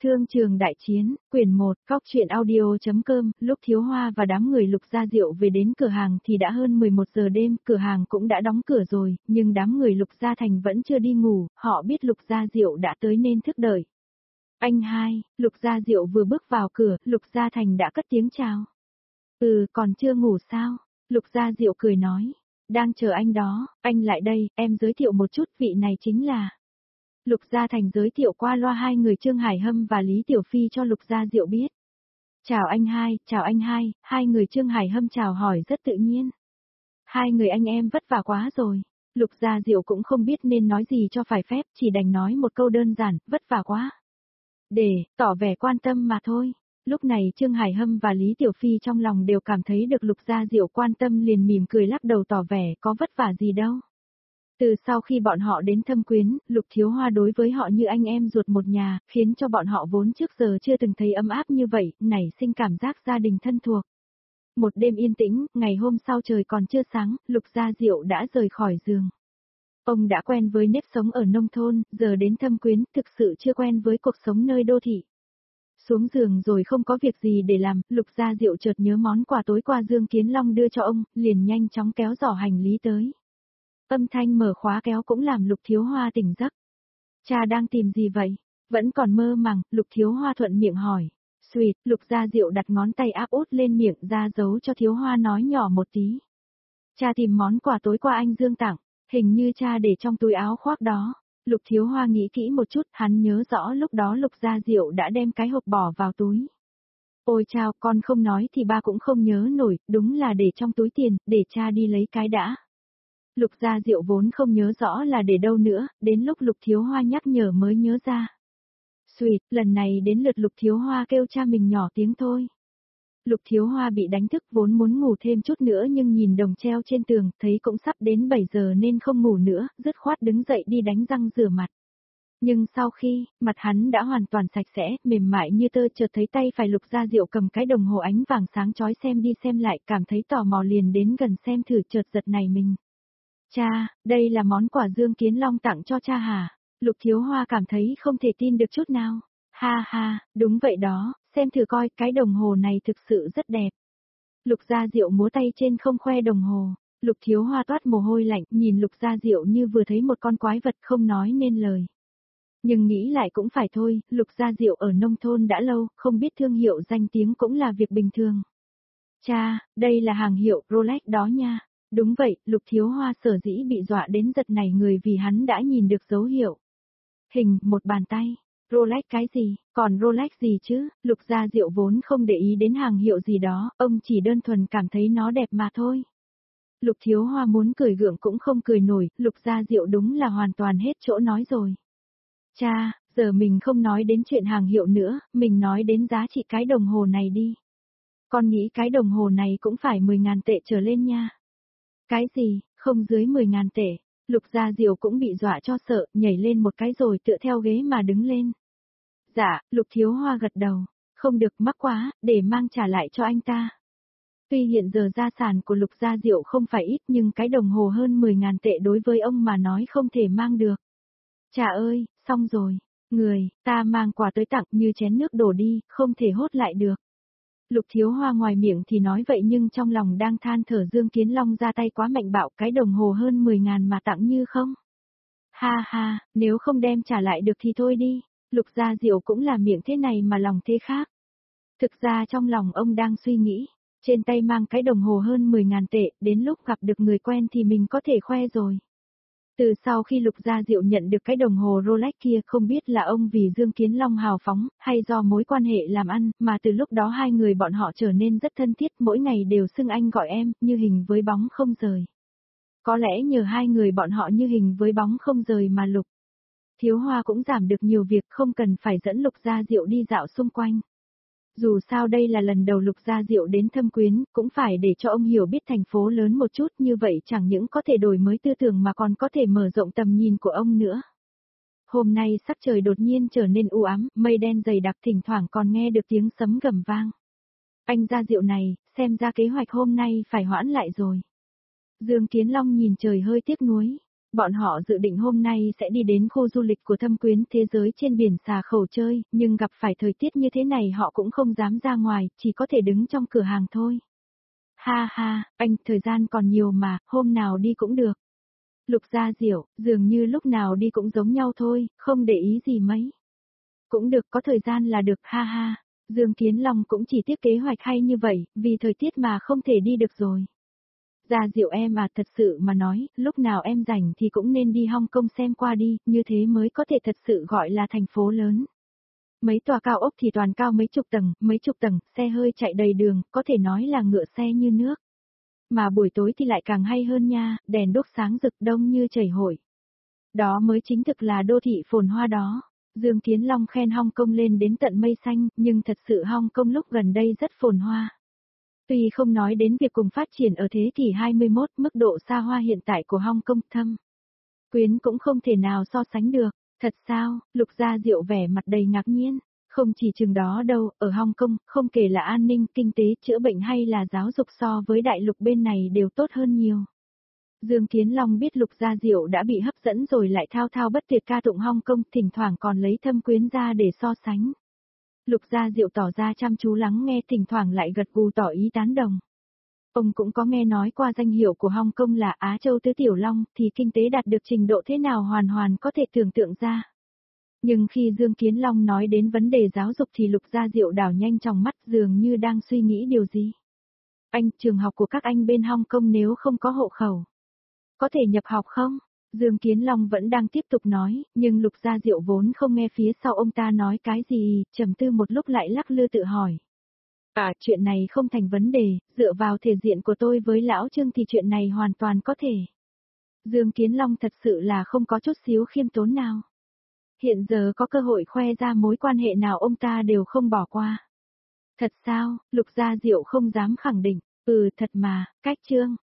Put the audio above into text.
Thương trường đại chiến, quyển 1, Cóc truyện audio.com, lúc Thiếu Hoa và đám người Lục Gia Diệu về đến cửa hàng thì đã hơn 11 giờ đêm, cửa hàng cũng đã đóng cửa rồi, nhưng đám người Lục Gia Thành vẫn chưa đi ngủ, họ biết Lục Gia Diệu đã tới nên thức đợi. Anh hai, Lục Gia Diệu vừa bước vào cửa, Lục Gia Thành đã cất tiếng chào. Còn chưa ngủ sao? Lục Gia Diệu cười nói, đang chờ anh đó, anh lại đây, em giới thiệu một chút, vị này chính là... Lục Gia Thành giới thiệu qua loa hai người Trương Hải Hâm và Lý Tiểu Phi cho Lục Gia Diệu biết. Chào anh hai, hai người Trương Hải Hâm chào hỏi rất tự nhiên. Hai người anh em vất vả quá rồi. Lục Gia Diệu cũng không biết nên nói gì cho phải phép, chỉ đành nói một câu đơn giản, vất vả quá. Để, tỏ vẻ quan tâm mà thôi. Lúc này Trương Hải Hâm và Lý Tiểu Phi trong lòng đều cảm thấy được Lục Gia Diệu quan tâm liền mỉm cười lắc đầu tỏ vẻ có vất vả gì đâu. Từ sau khi bọn họ đến Thâm Quyến, Lục Thiếu Hoa đối với họ như anh em ruột một nhà, khiến cho bọn họ vốn trước giờ chưa từng thấy ấm áp như vậy, nảy sinh cảm giác gia đình thân thuộc. Một đêm yên tĩnh, ngày hôm sau trời còn chưa sáng, Lục Gia Diệu đã rời khỏi giường. Ông đã quen với nếp sống ở nông thôn, giờ đến Thâm Quyến, thực sự chưa quen với cuộc sống nơi đô thị. Xuống giường rồi không có việc gì để làm, Lục Gia Diệu chợt nhớ món quà tối qua Dương Kiến Long đưa cho ông, liền nhanh chóng kéo giỏ hành lý tới. Âm thanh mở khóa kéo cũng làm Lục Thiếu Hoa tỉnh giấc. Cha đang tìm gì vậy? Vẫn còn mơ màng, Lục Thiếu Hoa thuận miệng hỏi. Xuyệt, Lục Gia Diệu đặt ngón tay áp út lên miệng ra dấu cho Thiếu Hoa nói nhỏ một tí. Cha tìm món quà tối qua anh Dương tặng, hình như cha để trong túi áo khoác đó. Lục Thiếu Hoa nghĩ kỹ một chút, hắn nhớ rõ lúc đó Lục Gia Diệu đã đem cái hộp bỏ vào túi. Ôi chao, con không nói thì ba cũng không nhớ nổi, đúng là để trong túi tiền, để cha đi lấy cái đã. Lục Gia Diệu vốn không nhớ rõ là để đâu nữa, đến lúc Lục Thiếu Hoa nhắc nhở mới nhớ ra. Xuyệt, lần này đến lượt Lục Thiếu Hoa kêu cha mình nhỏ tiếng thôi. Lục Thiếu Hoa bị đánh thức vốn muốn ngủ thêm chút nữa nhưng nhìn đồng treo trên tường, thấy cũng sắp đến 7 giờ nên không ngủ nữa, dứt khoát đứng dậy đi đánh răng rửa mặt. Nhưng sau khi, mặt hắn đã hoàn toàn sạch sẽ, mềm mại như tơ, chợt thấy tay phải Lục Gia Diệu cầm cái đồng hồ ánh vàng sáng chói xem đi xem lại, cảm thấy tò mò liền đến gần xem thử, chợt giật nảy mình. Cha, đây là món quà Dương Kiến Long tặng cho cha hả? Lục Thiếu Hoa cảm thấy không thể tin được chút nào. Ha ha, đúng vậy đó, xem thử coi, cái đồng hồ này thực sự rất đẹp. Lục Gia Diệu múa tay trên không khoe đồng hồ. Lục Thiếu Hoa toát mồ hôi lạnh, nhìn Lục Gia Diệu như vừa thấy một con quái vật không nói nên lời. Nhưng nghĩ lại cũng phải thôi, Lục Gia Diệu ở nông thôn đã lâu, không biết thương hiệu danh tiếng cũng là việc bình thường. Cha, đây là hàng hiệu Rolex đó nha. Đúng vậy, Lục Thiếu Hoa sở dĩ bị dọa đến giật nảy người vì hắn đã nhìn được dấu hiệu. Hình, một bàn tay. Rolex cái gì, còn Rolex gì chứ, Lục Gia Diệu vốn không để ý đến hàng hiệu gì đó, ông chỉ đơn thuần cảm thấy nó đẹp mà thôi. Lục Thiếu Hoa muốn cười gượng cũng không cười nổi, Lục Gia Diệu đúng là hoàn toàn hết chỗ nói rồi. Cha, giờ mình không nói đến chuyện hàng hiệu nữa, mình nói đến giá trị cái đồng hồ này đi. Con nghĩ cái đồng hồ này cũng phải 10.000 tệ trở lên nha. Cái gì, không dưới 10.000 tệ, Lục Gia Diệu cũng bị dọa cho sợ, nhảy lên một cái rồi tựa theo ghế mà đứng lên. Dạ, Lục Thiếu Hoa gật đầu, không được mắc quá, để mang trả lại cho anh ta. Tuy hiện giờ gia sản của Lục Gia Diệu không phải ít nhưng cái đồng hồ hơn 10.000 tệ đối với ông mà nói không thể mang được. Chà ơi, xong rồi, người, ta mang quà tới tặng như chén nước đổ đi, không thể hốt lại được. Lục Thiếu Hoa ngoài miệng thì nói vậy nhưng trong lòng đang than thở Dương Kiến Long ra tay quá mạnh bạo, cái đồng hồ hơn 10.000 mà tặng như không. Ha ha, nếu không đem trả lại được thì thôi đi, Lục Gia Diệu cũng là miệng thế này mà lòng thế khác. Thực ra trong lòng ông đang suy nghĩ, trên tay mang cái đồng hồ hơn 10.000 tệ, đến lúc gặp được người quen thì mình có thể khoe rồi. Từ sau khi Lục Gia Diệu nhận được cái đồng hồ Rolex kia không biết là ông vì Dương Kiến Long hào phóng, hay do mối quan hệ làm ăn, mà từ lúc đó hai người bọn họ trở nên rất thân thiết, mỗi ngày đều xưng anh gọi em, như hình với bóng không rời. Có lẽ nhờ hai người bọn họ như hình với bóng không rời mà Lục Thiếu Hoa cũng giảm được nhiều việc không cần phải dẫn Lục Gia Diệu đi dạo xung quanh. Dù sao đây là lần đầu Lục Gia Diệu đến Thâm Quyến, cũng phải để cho ông hiểu biết thành phố lớn một chút, như vậy chẳng những có thể đổi mới tư tưởng mà còn có thể mở rộng tầm nhìn của ông nữa. Hôm nay sắc trời đột nhiên trở nên u ám, mây đen dày đặc, thỉnh thoảng còn nghe được tiếng sấm gầm vang. Anh Gia Diệu này, xem ra kế hoạch hôm nay phải hoãn lại rồi. Dương Kiến Long nhìn trời hơi tiếc nuối. Bọn họ dự định hôm nay sẽ đi đến khu du lịch của Thâm Quyến thế giới trên biển Xà Khẩu chơi, nhưng gặp phải thời tiết như thế này họ cũng không dám ra ngoài, chỉ có thể đứng trong cửa hàng thôi. Ha ha, anh, thời gian còn nhiều mà, hôm nào đi cũng được. Lục Gia Diệu, dường như lúc nào đi cũng giống nhau thôi, không để ý gì mấy. Cũng được, có thời gian là được, ha ha. Dương Kiến Long cũng chỉ tiếp kế hoạch hay như vậy, vì thời tiết mà không thể đi được rồi. Gia Diệu em à, thật sự mà nói, lúc nào em rảnh thì cũng nên đi Hong Kong xem qua đi, như thế mới có thể thật sự gọi là thành phố lớn. Mấy tòa cao ốc thì toàn cao mấy chục tầng, xe hơi chạy đầy đường, có thể nói là ngựa xe như nước. Mà buổi tối thì lại càng hay hơn nha, đèn đốt sáng rực đông như chảy hội. Đó mới chính thực là đô thị phồn hoa đó. Dương Kiến Long khen Hong Kong lên đến tận mây xanh, nhưng thật sự Hong Kong lúc gần đây rất phồn hoa. Tuy không nói đến việc cùng phát triển ở thế kỷ 21, mức độ xa hoa hiện tại của Hong Kong Thâm Quyến cũng không thể nào so sánh được. Thật sao? Lục Gia Diệu vẻ mặt đầy ngạc nhiên. Không chỉ chừng đó đâu, ở Hong Kong, không kể là an ninh, kinh tế, chữa bệnh hay là giáo dục so với đại lục bên này đều tốt hơn nhiều. Dương Kiến Long biết Lục Gia Diệu đã bị hấp dẫn rồi lại thao thao bất tuyệt ca tụng Hong Kong, thỉnh thoảng còn lấy Thâm Quyến ra để so sánh. Lục Gia Diệu tỏ ra chăm chú lắng nghe, thỉnh thoảng lại gật gù tỏ ý tán đồng. Ông cũng có nghe nói qua danh hiệu của Hong Kong là Á Châu Tứ Tiểu Long, thì kinh tế đạt được trình độ thế nào hoàn hoàn có thể tưởng tượng ra. Nhưng khi Dương Kiến Long nói đến vấn đề giáo dục thì Lục Gia Diệu đảo nhanh trong mắt, dường như đang suy nghĩ điều gì. Anh, trường học của các anh bên Hong Kong nếu không có hộ khẩu, có thể nhập học không? Dương Kiến Long vẫn đang tiếp tục nói, nhưng Lục Gia Diệu vốn không nghe phía sau ông ta nói cái gì, trầm tư một lúc lại lắc lư tự hỏi. Chuyện này không thành vấn đề, dựa vào thể diện của tôi với lão Trương thì chuyện này hoàn toàn có thể. Dương Kiến Long thật sự là không có chút xíu khiêm tốn nào. Hiện giờ có cơ hội khoe ra mối quan hệ nào ông ta đều không bỏ qua. Thật sao? Lục Gia Diệu không dám khẳng định. Thật mà, cách Trương.